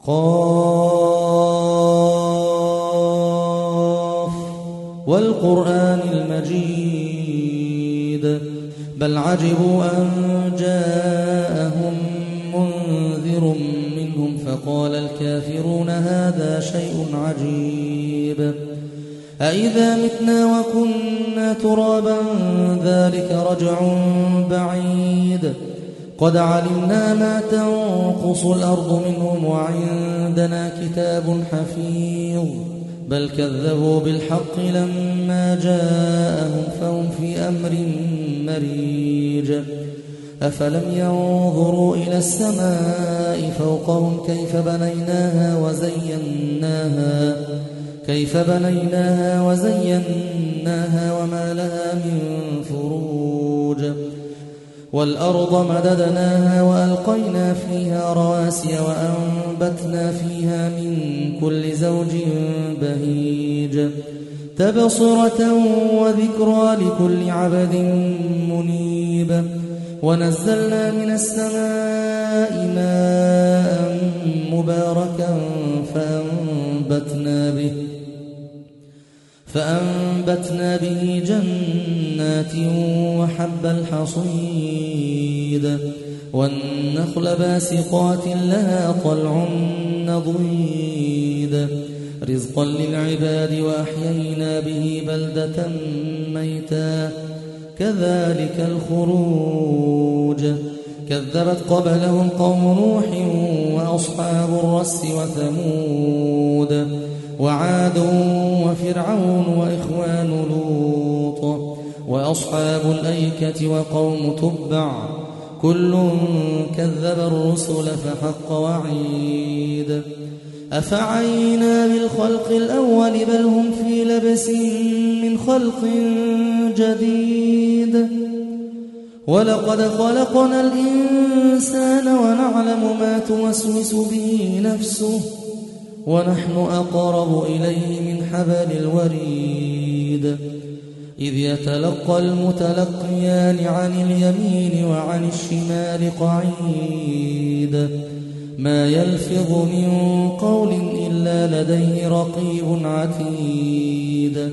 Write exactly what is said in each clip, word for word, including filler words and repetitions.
قاف والقرآن المجيد بل عجبوا أن جاءهم منذر منهم فقال الكافرون هذا شيء عجيب أإذا متنا وكنا ترابا ذلك رجع بعيد قد علمنا ما تنقص الأرض منهم وعندنا كتاب حفيظ بل كذبوا بالحق لما جاءهم فهم في أمر مريج أفلم ينظروا إلى السماء فوقهم كيف بنيناها وزيناها كيف بنيناها وزيناها وما لها من فروج والأرض مددناها وألقينا فيها رواسي وأنبتنا فيها من كل زوج بهيج تبصرة وذكرى لكل عبد منيب ونزلنا من السماء ماء مباركا فأنبتنا به فأنبتنا به جنات وحب الحصيد والنخل باسقات لها طلع نضيد رزقا للعباد وأحيينا به بلدة ميتا كذلك الخروج كذبت قبلهم قوم نوح وأصحاب الرس وثمود وعاد وفرعون وإخوان لوط وأصحاب الأيكة وقوم تبع كل كذب الرسل فحق وعيد أفعينا بالخلق الأول بل هم في لبس من خلق جديد ولقد خلقنا الإنسان ونعلم ما توسوس به نفسه ونحن أقرب إليه من حبل الوريد إذ يتلقى المتلقيان عن اليمين وعن الشمال قعيد ما يلفظ من قول إلا لديه رقيب عتيد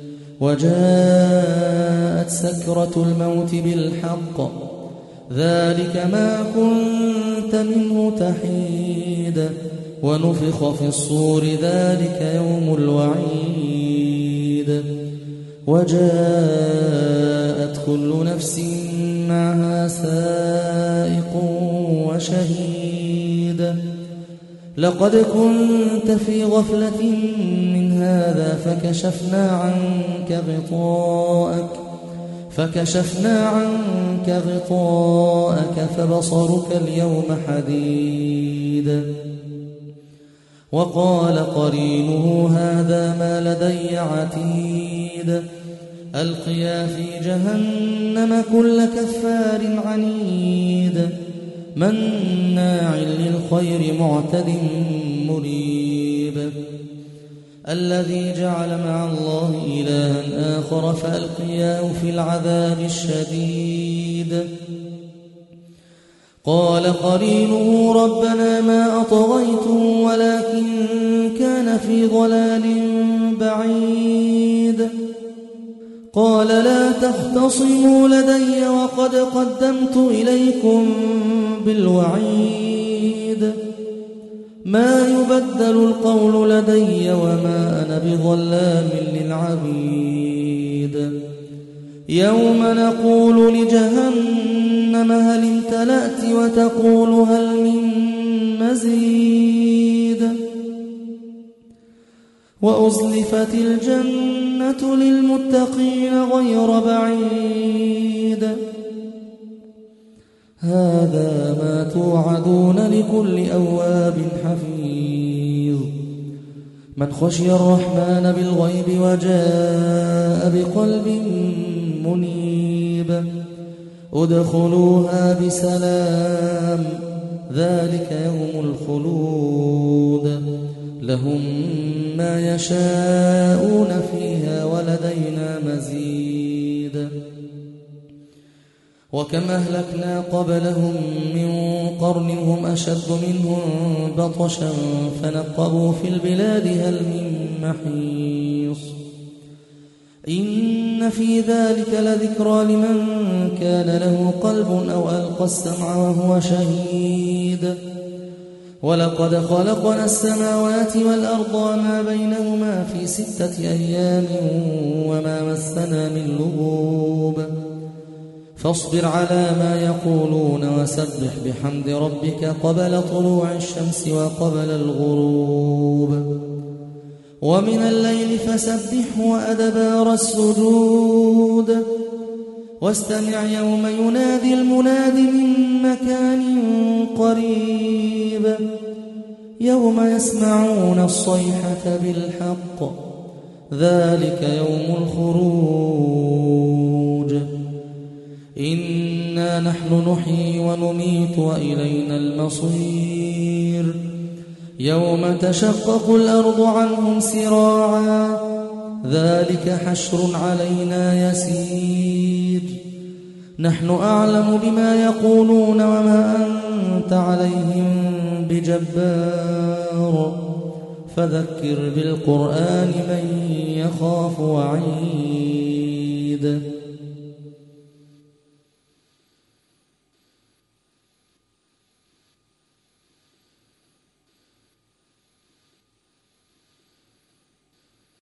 وجاءت سكرة الموت بالحق ذلك ما كنت منه تحيد ونفخ في الصور ذلك يوم الوعيد وجاءت كل نفس معها سائق وشهيد لقد كنت في غفلة من هذا فكشفنا عنك غطاءك فكشفنا عنك غطاءك فبصرك اليوم حديد وقال قرينه هذا ما لدي عتيد ألقيا في جهنم كل كفار عنيد مناع للخير معتد مريب الذي جعل مع الله إلها آخر فألقياه في العذاب الشديد قال قرينه ربنا ما أطغيته ولكن كان في ضلال بعيد قال لا تختصموا لدي وقد قدمت إليكم بالوعيد ما يبدل القول لدي وما أنا بظلام للعبيد يوم نقول لجهنم هل امتلأت وتقول هل من مزيد وأزلفت الجنة للمتقين غير بعيد هذا ما توعدون لكل أواب حفيظ من خشي الرحمن بالغيب وجاء بقلب منيب ادخلوها بسلام ذلك يوم الخلود لهم ما يشاءون فيها ولدينا مزيد وكم أهلكنا قبلهم من قرن هم أشد منهم بطشا فنقبوا في البلاد هل من محيص إن في ذلك لذكرى لمن كان له قلب أو ألقى السمع وهو شهيد ولقد خلقنا السماوات والأرض وما بينهما في ستة أيام وما مسنا من لغوب فاصبر على ما يقولون وسبح بحمد ربك قبل طلوع الشمس وقبل الغروب ومن الليل فسبحه وأدبار السجود واستمع يوم ينادي المناد من مكان قريب يوم يسمعون الصيحة بالحق ذلك يوم الخروج إنا نحن نحيي ونميت وإلينا المصير يوم تشقق الأرض عنهم سراعا ذلك حشر علينا يسير نحن أعلم بما يقولون وما أنت عليهم بجبار فذكر بالقرآن من يخاف وعيد